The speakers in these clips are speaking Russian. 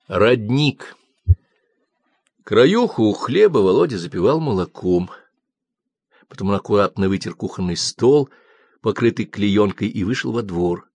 Родник. Краюху хлеба Володя запивал молоком. Потом он аккуратно вытер кухонный стол, покрытый клеенкой, и вышел во двор.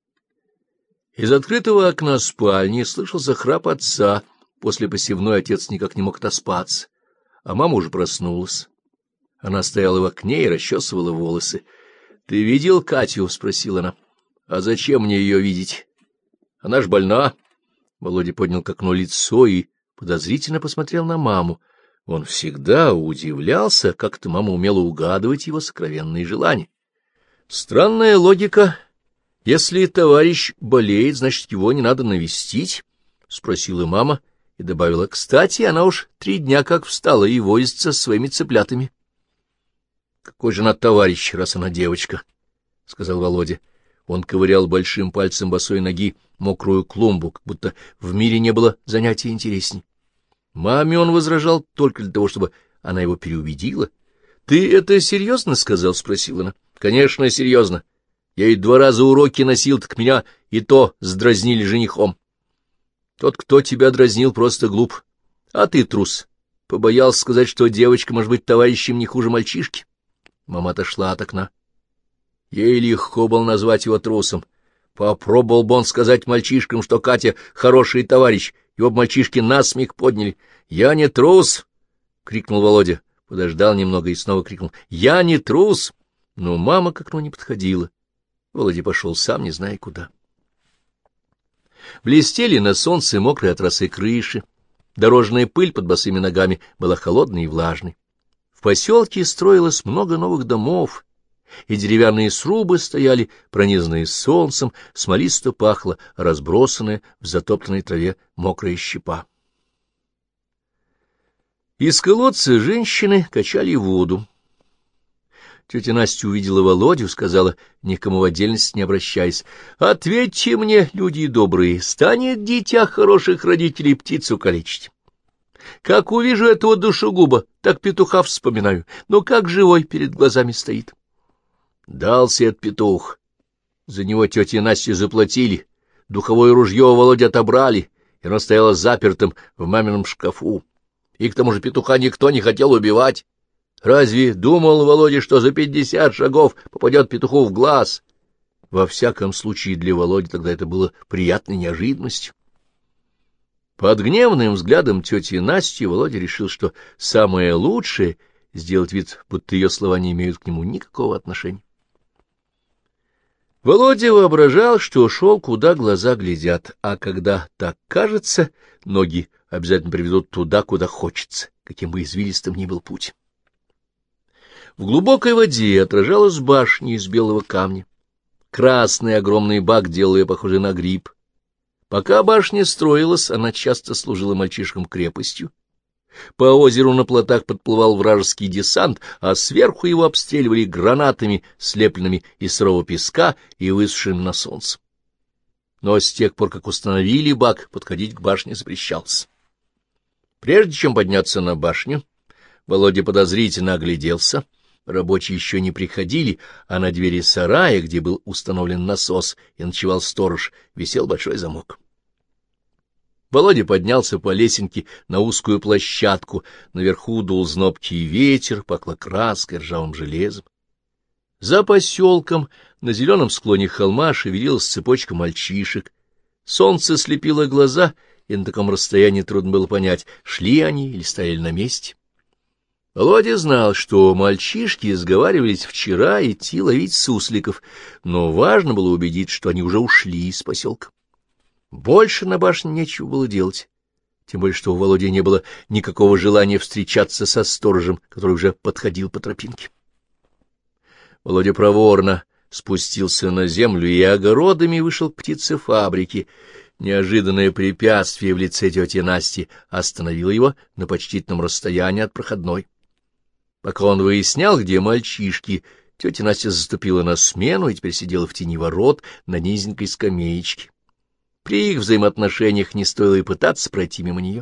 Из открытого окна спальни слышался храп отца. После посевной отец никак не мог отоспаться, а мама уже проснулась. Она стояла в окне и расчесывала волосы. — Ты видел Катю? — спросила она. — А зачем мне ее видеть? Она ж больна. Володя поднял к окну лицо и подозрительно посмотрел на маму. Он всегда удивлялся, как-то мама умела угадывать его сокровенные желания. Странная логика. Если товарищ болеет, значит, его не надо навестить, — спросила мама и добавила. Кстати, она уж 3 дня как встала и возится со своими цыплятами. — Какой же она товарищ, раз она девочка, — сказал Володя. Он ковырял большим пальцем босой ноги мокрую клумбу, как будто в мире не было занятия интересней. Маме он возражал только для того, чтобы она его переубедила. — Ты это серьезно сказал? — спросила она. — Конечно, серьезно. Я ей 2 раза уроки носил, так меня и то сдразнили женихом. Тот, кто тебя дразнил, просто глуп. А ты трус. Побоялся сказать, что девочка может быть товарищем не хуже мальчишки. Мама отошла от окна. Ей легко было назвать его трусом. Попробовал бы он сказать мальчишкам, что Катя хороший товарищ, его б мальчишки насмех подняли. — Я не трус! — крикнул Володя. Подождал немного и снова крикнул. — Я не трус! Но мама к окну не подходила. Володя пошел сам, не зная куда. Блестели на солнце мокрые от росы крыши. Дорожная пыль под босыми ногами была холодной и влажной. В поселке строилось много новых домов, и деревянные срубы стояли, пронизанные солнцем, смолисто пахло, разбросанная в затоптанной траве мокрая щепа. Из колодца женщины качали воду. Тетя Настя увидела Володю, сказала, никому в отдельности не обращаясь: — Ответьте мне, люди добрые, станет дитя хороших родителей птицу калечить? Как увижу этого душегуба, так петуха вспоминаю, но как живой перед глазами стоит. Дался этот петух. За него тете Насте заплатили, духовое ружье у Володи отобрали, и оно стояло запертым в мамином шкафу. И к тому же петуха никто не хотел убивать. Разве думал Володя, что за 50 шагов попадет петуху в глаз? Во всяком случае, для Володи тогда это было приятной неожиданностью. Под гневным взглядом тети Насти Володя решил, что самое лучшее — сделать вид, будто ее слова не имеют к нему никакого отношения. Володя воображал, что шел, куда глаза глядят, а когда так кажется, ноги обязательно приведут туда, куда хочется, каким бы извилистым ни был путь. В глубокой воде отражалась башня из белого камня. Красный огромный бак делал ее похожей на гриб. Пока башня строилась, она часто служила мальчишкам крепостью. По озеру на плотах подплывал вражеский десант, а сверху его обстреливали гранатами, слепленными из сырого песка и высушенным на солнце. Но с тех пор, как установили бак, подходить к башне запрещалось. Прежде чем подняться на башню, Володя подозрительно огляделся. Рабочие еще не приходили, а на двери сарая, где был установлен насос и ночевал сторож, висел большой замок. Володя поднялся по лесенке на узкую площадку, наверху дул знобкий ветер, пахло краской, ржавым железом. За поселком на зеленом склоне холма шевелилась цепочка мальчишек. Солнце слепило глаза, и на таком расстоянии трудно было понять, шли они или стояли на месте. Володя знал, что мальчишки сговаривались вчера идти ловить сусликов, но важно было убедиться, что они уже ушли из поселка. Больше на башне нечего было делать, тем более что у Володи не было никакого желания встречаться со сторожем, который уже подходил по тропинке. Володя проворно спустился на землю и огородами вышел к птицефабрике. Неожиданное препятствие в лице тети Насти остановило его на почтительном расстоянии от проходной. Пока он выяснял, где мальчишки, тетя Настя заступила на смену и теперь сидела в тени ворот на низенькой скамеечке. При их взаимоотношениях не стоило и пытаться пройти мимо нее.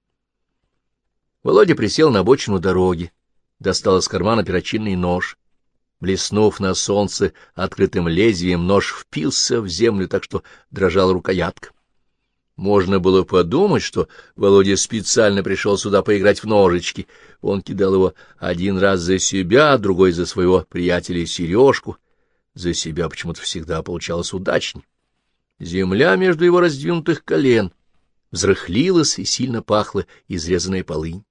Володя присел на обочину дороги, достал из кармана перочинный нож. Блеснув на солнце открытым лезвием, нож впился в землю так, что дрожала рукоятка. Можно было подумать, что Володя специально пришел сюда поиграть в ножички. Он кидал его один раз за себя, другой за своего приятеля Сережку. За себя почему-то всегда получалось удачней. Земля между его раздвинутых колен взрыхлилась и сильно пахла изрезанная полынь.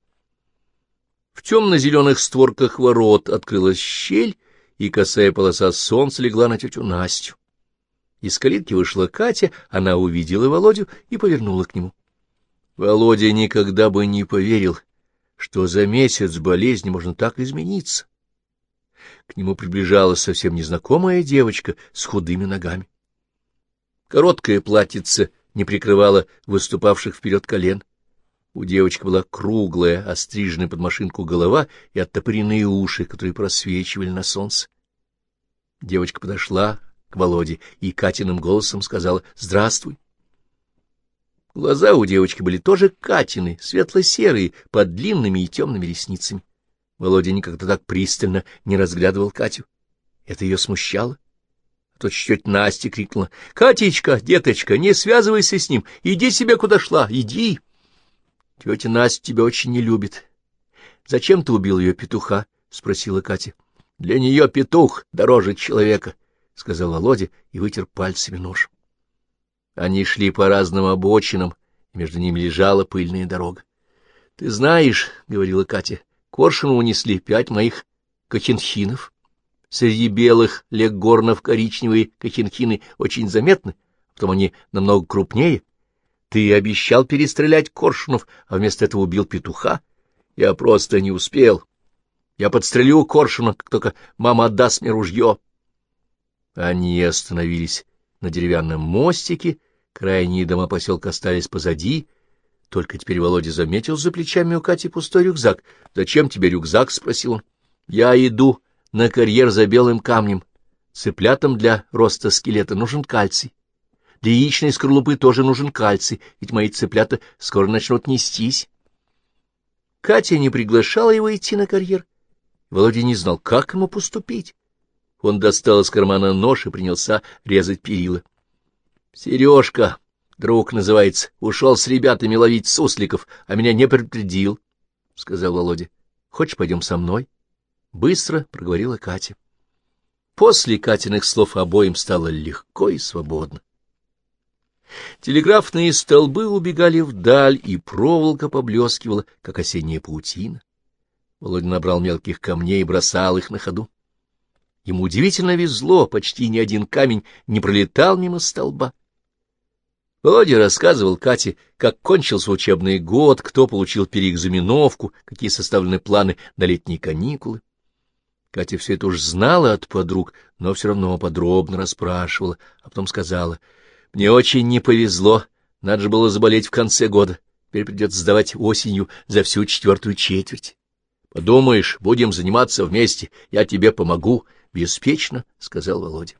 В темно-зеленых створках ворот открылась щель, и косая полоса солнца легла на тетю Настю. Из калитки вышла Катя, она увидела Володю и повернула к нему. Володя никогда бы не поверил, что за месяц болезни можно так измениться. К нему приближалась совсем незнакомая девочка с худыми ногами. Короткое платьице не прикрывало выступавших вперед колен. У девочки была круглая, остриженная под машинку голова и оттопыренные уши, которые просвечивали на солнце. Девочка подошла к Володе и Катиным голосом сказала «Здравствуй». Глаза у девочки были тоже Катины, светло-серые, под длинными и темными ресницами. Володя никогда так пристально не разглядывал Катю. Это ее смущало. А тут тетя Настя крикнула: — Катечка, деточка, не связывайся с ним, иди себе куда шла, иди. — Тетя Настя тебя очень не любит. — Зачем ты убил ее петуха? — спросила Катя. — Для нее петух дороже человека, — сказал Володя и вытер пальцами нож. Они шли по разным обочинам, и между ними лежала пыльная дорога. — Ты знаешь, — говорила Катя, — Коршуну унесли 5 моих кохенхинов. Среди белых леггорнов коричневые кохенхины очень заметны, потом они намного крупнее. Ты обещал перестрелять коршунов, а вместо этого убил петуха. Я просто не успел. Я подстрелю коршуна, как только мама отдаст мне ружье. Они остановились на деревянном мостике, крайние дома поселка остались позади. Только теперь Володя заметил за плечами у Кати пустой рюкзак. — Зачем тебе рюкзак? — спросил он. — Я иду на карьер за белым камнем. Цыплятам для роста скелета нужен кальций. Для яичной скорлупы тоже нужен кальций, ведь мои цыплята скоро начнут нестись. Катя не приглашала его идти на карьер. Володя не знал, как ему поступить. Он достал из кармана нож и принялся резать перила. — Сережка, друг называется, ушел с ребятами ловить сусликов, а меня не предупредил, — сказал Володя. — Хочешь, пойдем со мной? — быстро проговорила Катя. После Катиных слов обоим стало легко и свободно. Телеграфные столбы убегали вдаль, и проволока поблескивала, как осенняя паутина. Володя набрал мелких камней и бросал их на ходу. Ему удивительно везло, почти ни один камень не пролетал мимо столба. Володя рассказывал Кате, как кончился учебный год, кто получил переэкзаменовку, какие составлены планы на летние каникулы. Катя все это уж знала от подруг, но все равно подробно расспрашивала, а потом сказала: — Мне очень не повезло, надо же было заболеть в конце года, теперь придется сдавать осенью за всю 4-ю четверть. — Подумаешь, будем заниматься вместе, я тебе помогу, — беспечно сказал Володя.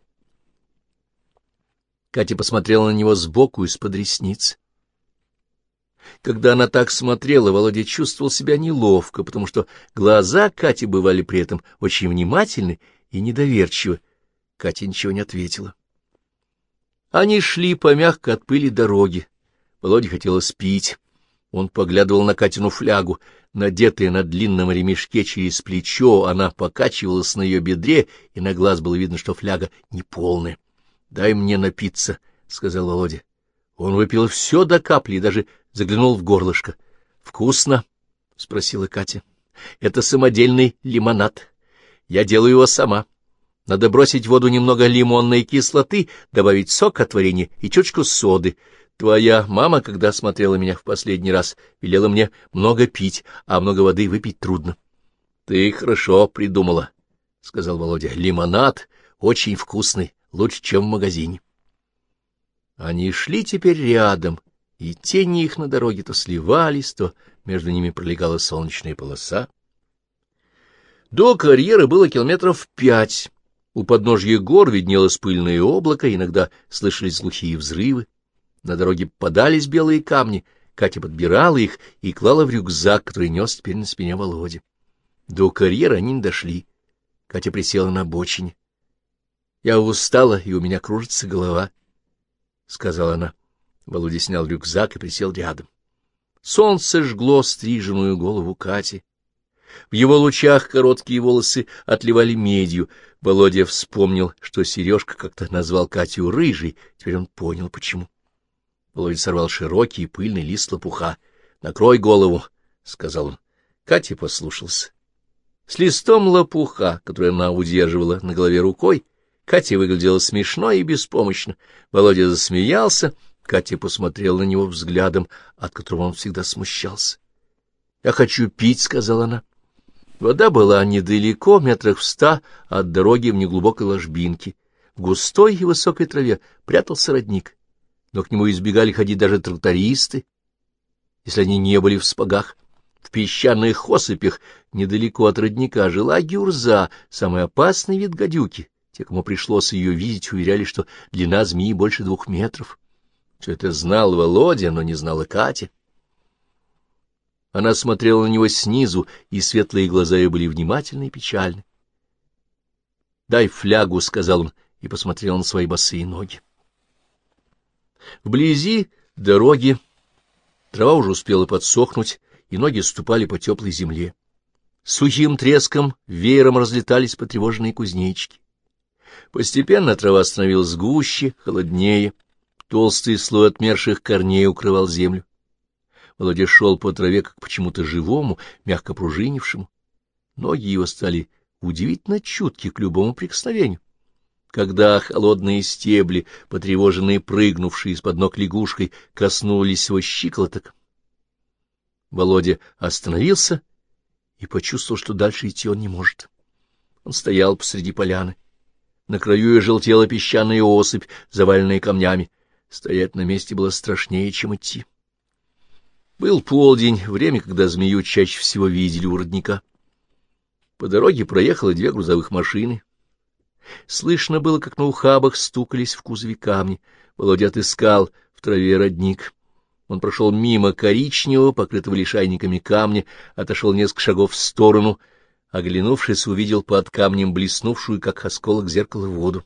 Катя посмотрела на него сбоку из-под ресниц. Когда она так смотрела, Володя чувствовал себя неловко, потому что глаза Кати бывали при этом очень внимательны и недоверчивы. Катя ничего не ответила. Они шли по мягко от пыли дороге. Володе хотелось пить. Он поглядывал на Катину флягу. Надетая на длинном ремешке через плечо, она покачивалась на ее бедре, и на глаз было видно, что фляга неполная. — Дай мне напиться, — сказал Володя. Он выпил все до капли и даже заглянул в горлышко. — Вкусно? — спросила Катя. — Это самодельный лимонад. Я делаю его сама. Надо бросить в воду немного лимонной кислоты, добавить сок от варенья и чуточку соды. Твоя мама, когда смотрела меня в последний раз, велела мне много пить, а много воды выпить трудно. — Ты хорошо придумала, — сказал Володя. — Лимонад очень вкусный, лучше, чем в магазине. Они шли теперь рядом, и тени их на дороге то сливались, то между ними пролегала солнечная полоса. До карьера было 5 километров. У подножья гор виднелось пыльное облако, иногда слышались глухие взрывы. На дороге попадались белые камни. Катя подбирала их и клала в рюкзак, который нес теперь на спине Володи. До карьера они не дошли. Катя присела на обочине. — Я устала, и у меня кружится голова, — сказала она. Володя снял рюкзак и присел рядом. Солнце жгло стриженную голову Кати. В его лучах короткие волосы отливали медью. Володя вспомнил, что Сережка как-то назвал Катю рыжей, теперь он понял, почему. Володя сорвал широкий пыльный лист лопуха. — Накрой голову, — сказал он. Катя послушался. С листом лопуха, который она удерживала на голове рукой, Катя выглядела смешно и беспомощно. Володя засмеялся, Катя посмотрела на него взглядом, от которого он всегда смущался. — Я хочу пить, — сказала она. Вода была недалеко, метрах в 100 от дороги в неглубокой ложбинке. В густой и высокой траве прятался родник, но к нему избегали ходить даже трактористы, если они не были в сапогах. В песчаных осыпях недалеко от родника жила гюрза, самый опасный вид гадюки. Те, кому пришлось ее видеть, уверяли, что длина змеи больше 2 метров. Все это знал Володя, но не знала Катя. Она смотрела на него снизу, и светлые глаза ее были внимательны и печальны. — Дай флягу, — сказал он, и посмотрел на свои босые ноги. Вблизи дороги трава уже успела подсохнуть, и ноги ступали по теплой земле. Сухим треском веером разлетались потревоженные кузнечики. Постепенно трава становилась гуще, холоднее, толстый слой отмерших корней укрывал землю. Володя шел по траве, как почему-то живому, мягко пружинившему. Ноги его стали удивительно чутки к любому прикосновению. Когда холодные стебли, потревоженные прыгнувшие из-под ног лягушкой, коснулись его щиколоток, Володя остановился и почувствовал, что дальше идти он не может. Он стоял посреди поляны. На краю ее желтела песчаная осыпь, заваленная камнями. Стоять на месте было страшнее, чем идти. Был полдень, время, когда змею чаще всего видели у родника. По дороге проехало 2 грузовых машины. Слышно было, как на ухабах стукались в кузове камни. Володя отыскал в траве родник. Он прошел мимо коричневого, покрытого лишайниками камня, отошел несколько шагов в сторону, оглянувшись, увидел под камнем блеснувшую, как осколок зеркала, воду.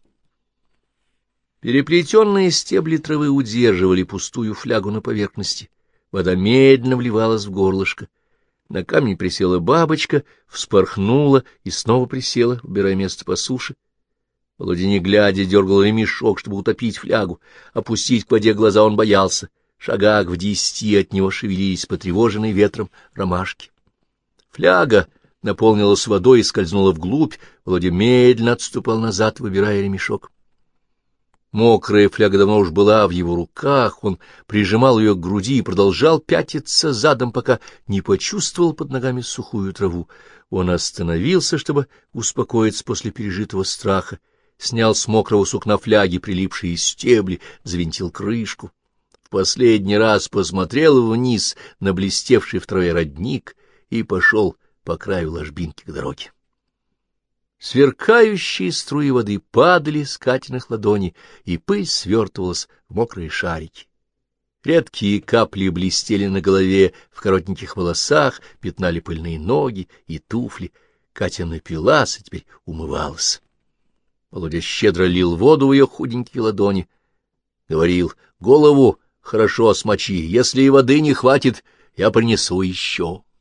Переплетенные стебли травы удерживали пустую флягу на поверхности. Вода медленно вливалась в горлышко. На камне присела бабочка, вспорхнула и снова присела, убирая место по суше. Володя, не глядя, дергал ремешок, чтобы утопить флягу. Опустить к воде глаза он боялся. В шагах в 10 от него шевелились потревоженные ветром ромашки. Фляга наполнилась водой и скользнула вглубь. Володя медленно отступал назад, выбирая ремешок. Мокрая фляга давно уж была в его руках, он прижимал ее к груди и продолжал пятиться задом, пока не почувствовал под ногами сухую траву. Он остановился, чтобы успокоиться после пережитого страха, снял с мокрого сукна фляги прилипшие стебли, завинтил крышку. В последний раз посмотрел вниз на блестевший в траве родник и пошел по краю ложбинки к дороге. Сверкающие струи воды падали с Катиных ладоней, и пыль свертывалась в мокрые шарики. Редкие капли блестели на голове, в коротеньких волосах пятнали пыльные ноги и туфли. Катя напилась и теперь умывалась. Володя щедро лил воду в ее худенькие ладони. Говорил: — Голову хорошо смочи, если и воды не хватит, я принесу еще.